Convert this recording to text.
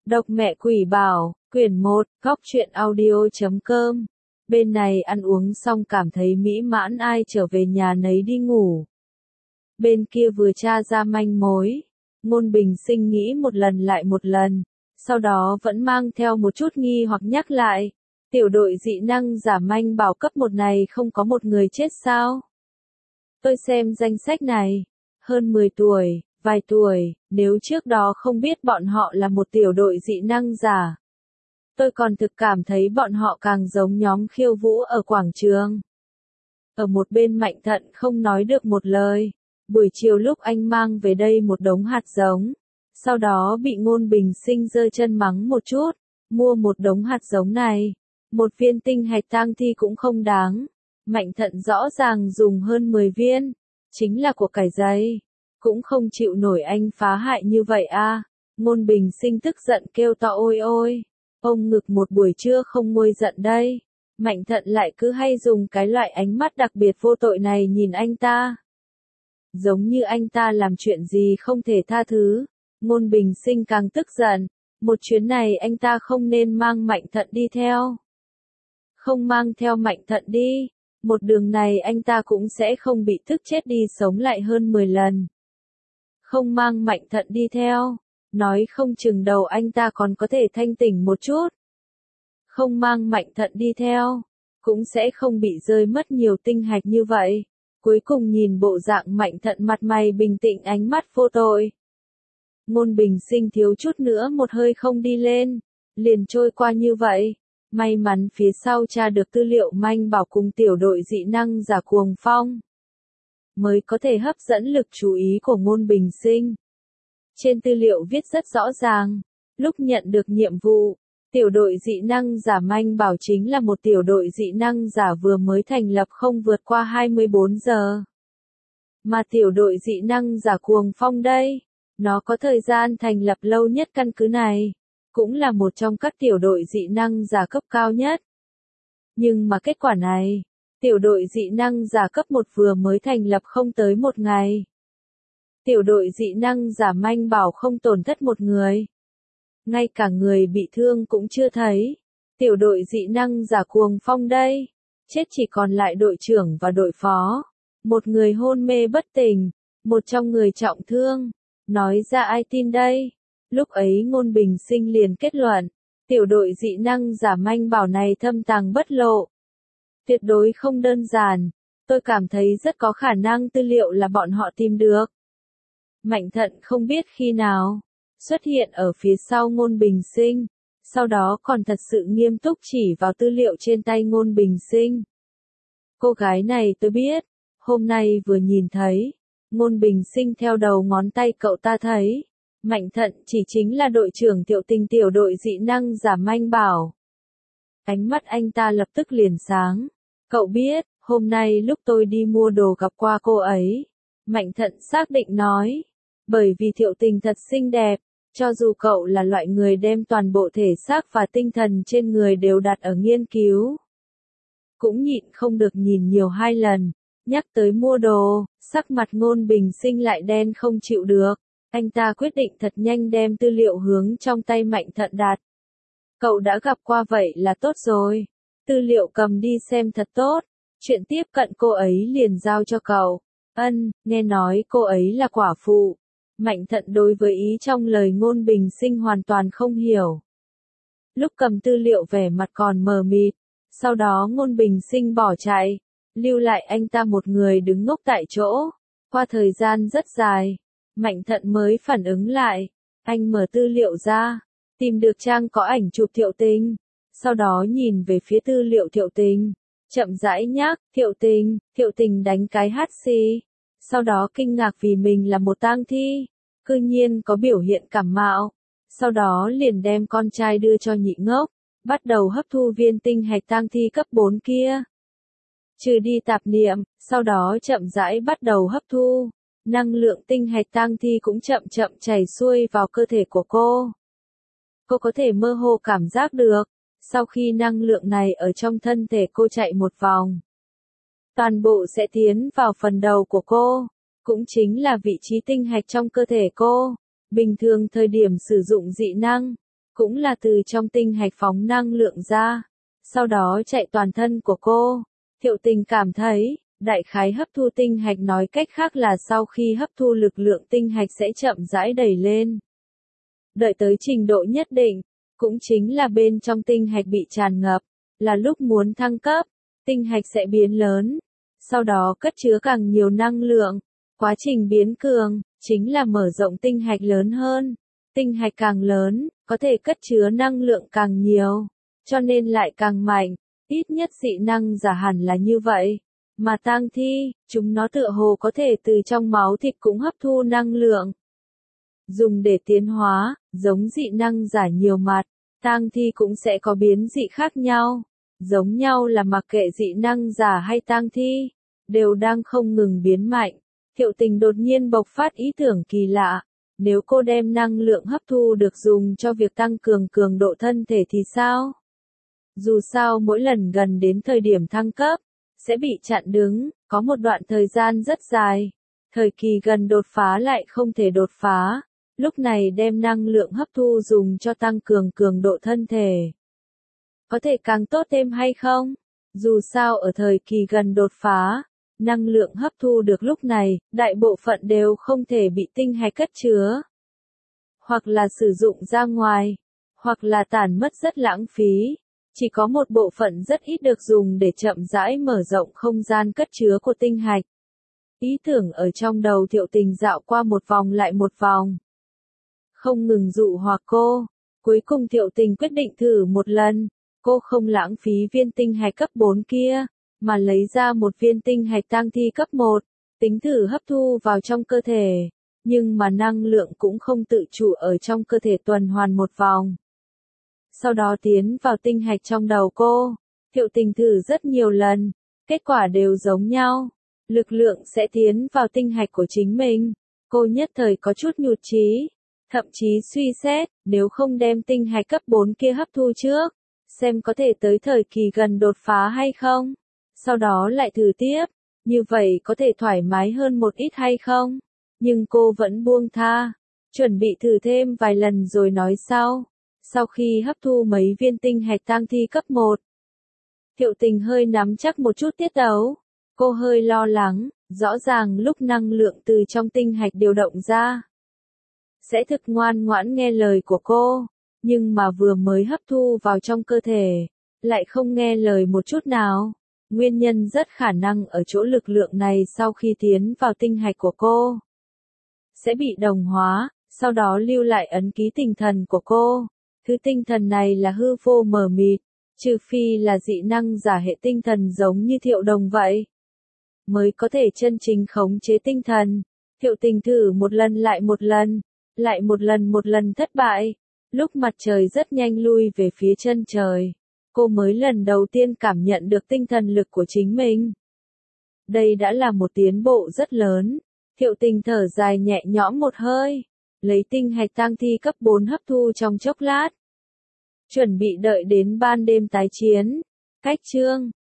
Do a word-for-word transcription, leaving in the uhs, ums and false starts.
Độc mẹ quỷ bảo, quyển một, góc truyện audio.com. Bên này ăn uống xong cảm thấy mỹ mãn ai trở về nhà nấy đi ngủ. Bên kia vừa tra ra manh mối. Ngôn Bình Sinh nghĩ một lần lại một lần, sau đó vẫn mang theo một chút nghi hoặc nhắc lại. Tiểu đội dị năng giả manh bảo cấp một này không có một người chết sao? Tôi xem danh sách này. Hơn mười tuổi, vài tuổi, nếu trước đó không biết bọn họ là một tiểu đội dị năng giả. Tôi còn thực cảm thấy bọn họ càng giống nhóm khiêu vũ ở quảng trường. Ở một bên Mạnh Thận không nói được một lời. Buổi chiều lúc anh mang về đây một đống hạt giống. Sau đó bị Ngôn Bình Sinh giơ chân mắng một chút. Mua một đống hạt giống này. Một viên tinh hạch tang thi cũng không đáng. Mạnh Thận rõ ràng dùng hơn mười viên. Chính là của cải giấy. Cũng không chịu nổi anh phá hại như vậy a. Ngôn Bình Sinh tức giận kêu to ôi ôi. Ông ngực một buổi trưa không nguôi giận đây. Mạnh Thận lại cứ hay dùng cái loại ánh mắt đặc biệt vô tội này nhìn anh ta. Giống như anh ta làm chuyện gì không thể tha thứ. Ngôn Bình Sinh càng tức giận. Một chuyến này anh ta không nên mang Mạnh Thận đi theo. Không mang theo Mạnh Thận đi. Một đường này anh ta cũng sẽ không bị tức chết đi sống lại hơn mười lần. Không mang Mạnh Thận đi theo. Nói không chừng đầu anh ta còn có thể thanh tỉnh một chút. Không mang Mạnh Thận đi theo. Cũng sẽ không bị rơi mất nhiều tinh hạch như vậy. Cuối cùng nhìn bộ dạng Mạnh Thận mặt mày bình tĩnh ánh mắt vô tội. Ngôn Bình Sinh thiếu chút nữa một hơi không đi lên. Liền trôi qua như vậy. May mắn phía sau tra được tư liệu manh bảo cùng tiểu đội dị năng giả Cuồng Phong. Mới có thể hấp dẫn lực chú ý của Ngôn Bình Sinh. Trên tư liệu viết rất rõ ràng. Lúc nhận được nhiệm vụ, tiểu đội dị năng giả manh bảo chính là một tiểu đội dị năng giả vừa mới thành lập không vượt qua hai mươi bốn giờ. Mà tiểu đội dị năng giả Cuồng Phong đây, nó có thời gian thành lập lâu nhất căn cứ này. Cũng là một trong các tiểu đội dị năng giả cấp cao nhất. Nhưng mà kết quả này, tiểu đội dị năng giả cấp một vừa mới thành lập không tới một ngày. Tiểu đội dị năng giả manh bảo không tổn thất một người. Ngay cả người bị thương cũng chưa thấy. Tiểu đội dị năng giả Cuồng Phong đây. Chết chỉ còn lại đội trưởng và đội phó. Một người hôn mê bất tỉnh. Một trong người trọng thương. Nói ra ai tin đây? Lúc ấy Ngôn Bình Sinh liền kết luận. Tiểu đội dị năng giả manh bảo này thâm tàng bất lộ. Tuyệt đối không đơn giản. Tôi cảm thấy rất có khả năng tư liệu là bọn họ tìm được. Mạnh Thận không biết khi nào xuất hiện ở phía sau Ngôn Bình Sinh, sau đó còn thật sự nghiêm túc chỉ vào tư liệu trên tay Ngôn Bình Sinh. Cô gái này tôi biết, hôm nay vừa nhìn thấy, Ngôn Bình Sinh theo đầu ngón tay cậu ta thấy, Mạnh Thận chỉ chính là đội trưởng Thiệu Tình tiểu đội dị năng giả manh bảo. Ánh mắt anh ta lập tức liền sáng. Cậu biết, hôm nay lúc tôi đi mua đồ gặp qua cô ấy. Mạnh Thận xác định nói. Bởi vì Thiệu Tình thật xinh đẹp, cho dù cậu là loại người đem toàn bộ thể xác và tinh thần trên người đều đặt ở nghiên cứu. Cũng nhịn không được nhìn nhiều hai lần, nhắc tới mua đồ, sắc mặt Ngôn Bình Sinh lại đen không chịu được. Anh ta quyết định thật nhanh đem tư liệu hướng trong tay Mạnh Thận đặt. Cậu đã gặp qua vậy là tốt rồi. Tư liệu cầm đi xem thật tốt. Chuyện tiếp cận cô ấy liền giao cho cậu. Ân, nghe nói cô ấy là quả phụ. Mạnh Thận đối với ý trong lời Ngôn Bình Sinh hoàn toàn không hiểu. Lúc cầm tư liệu vẻ mặt còn mờ mịt. Sau đó Ngôn Bình Sinh bỏ chạy. Lưu lại anh ta một người đứng ngốc tại chỗ. Qua thời gian rất dài. Mạnh Thận mới phản ứng lại. Anh mở tư liệu ra. Tìm được trang có ảnh chụp Thiệu Tình. Sau đó nhìn về phía tư liệu Thiệu Tình. Chậm rãi nhắc, Thiệu Tình, Thiệu Tình đánh cái hắt xì. Sau đó kinh ngạc vì mình là một tang thi. Cư nhiên có biểu hiện cảm mạo. Sau đó liền đem con trai đưa cho nhị ngốc. Bắt đầu hấp thu viên tinh hạch tang thi cấp bốn kia. Trừ đi tạp niệm, sau đó chậm rãi bắt đầu hấp thu. Năng lượng tinh hạch tang thi cũng chậm chậm chảy xuôi vào cơ thể của cô. Cô có thể mơ hồ cảm giác được. Sau khi năng lượng này ở trong thân thể cô chạy một vòng, toàn bộ sẽ tiến vào phần đầu của cô. Cũng chính là vị trí tinh hạch trong cơ thể cô. Bình thường thời điểm sử dụng dị năng, cũng là từ trong tinh hạch phóng năng lượng ra, sau đó chạy toàn thân của cô. Thiệu Tình cảm thấy, đại khái hấp thu tinh hạch nói cách khác là sau khi hấp thu lực lượng tinh hạch sẽ chậm rãi đẩy lên. Đợi tới trình độ nhất định, cũng chính là bên trong tinh hạch bị tràn ngập, là lúc muốn thăng cấp, tinh hạch sẽ biến lớn, sau đó cất chứa càng nhiều năng lượng. Quá trình biến cường, chính là mở rộng tinh hạch lớn hơn. Tinh hạch càng lớn, có thể cất chứa năng lượng càng nhiều, cho nên lại càng mạnh, ít nhất dị năng giả hẳn là như vậy. Mà tang thi, chúng nó tựa hồ có thể từ trong máu thịt cũng hấp thu năng lượng. Dùng để tiến hóa, giống dị năng giả nhiều mặt, tang thi cũng sẽ có biến dị khác nhau. Giống nhau là mặc kệ dị năng giả hay tang thi, đều đang không ngừng biến mạnh. Thiệu Tình đột nhiên bộc phát ý tưởng kỳ lạ. Nếu cô đem năng lượng hấp thu được dùng cho việc tăng cường cường độ thân thể thì sao? Dù sao mỗi lần gần đến thời điểm thăng cấp, sẽ bị chặn đứng, có một đoạn thời gian rất dài. Thời kỳ gần đột phá lại không thể đột phá. Lúc này đem năng lượng hấp thu dùng cho tăng cường cường độ thân thể. Có thể càng tốt thêm hay không? Dù sao ở thời kỳ gần đột phá, năng lượng hấp thu được lúc này, đại bộ phận đều không thể bị tinh hạch cất chứa. Hoặc là sử dụng ra ngoài, hoặc là tản mất rất lãng phí. Chỉ có một bộ phận rất ít được dùng để chậm rãi mở rộng không gian cất chứa của tinh hạch. Ý tưởng ở trong đầu Thiệu Tình dạo qua một vòng lại một vòng. Không ngừng dụ hoặc cô. Cuối cùng Thiệu Tình quyết định thử một lần. Cô không lãng phí viên tinh hạch cấp bốn kia, mà lấy ra một viên tinh hạch tang thi cấp một, tính thử hấp thu vào trong cơ thể. Nhưng mà năng lượng cũng không tự chủ ở trong cơ thể tuần hoàn một vòng. Sau đó tiến vào tinh hạch trong đầu cô. Thiệu Tình thử rất nhiều lần, kết quả đều giống nhau. Lực lượng sẽ tiến vào tinh hạch của chính mình. Cô nhất thời có chút nhụt chí, thậm chí suy xét, nếu không đem tinh hạch cấp bốn kia hấp thu trước, xem có thể tới thời kỳ gần đột phá hay không. Sau đó lại thử tiếp, như vậy có thể thoải mái hơn một ít hay không? Nhưng cô vẫn buông tha, chuẩn bị thử thêm vài lần rồi nói sau. Sau khi hấp thu mấy viên tinh hạch tang thi cấp một, Thiệu Tình hơi nắm chắc một chút tiết tấu. Cô hơi lo lắng, rõ ràng lúc năng lượng từ trong tinh hạch điều động ra, sẽ thực ngoan ngoãn nghe lời của cô, nhưng mà vừa mới hấp thu vào trong cơ thể, lại không nghe lời một chút nào. Nguyên nhân rất khả năng ở chỗ lực lượng này sau khi tiến vào tinh hạch của cô, sẽ bị đồng hóa, sau đó lưu lại ấn ký tinh thần của cô. Thứ tinh thần này là hư vô mờ mịt, trừ phi là dị năng giả hệ tinh thần giống như Thiệu Đồng vậy, mới có thể chân chính khống chế tinh thần. Thiệu Tình thử một lần lại một lần, lại một lần một lần thất bại. Lúc mặt trời rất nhanh lui về phía chân trời, cô mới lần đầu tiên cảm nhận được tinh thần lực của chính mình. Đây đã là một tiến bộ rất lớn. Thiệu Tình thở dài nhẹ nhõm một hơi, lấy tinh hạch tang thi cấp bốn hấp thu trong chốc lát. Chuẩn bị đợi đến ban đêm tái chiến. Cách chương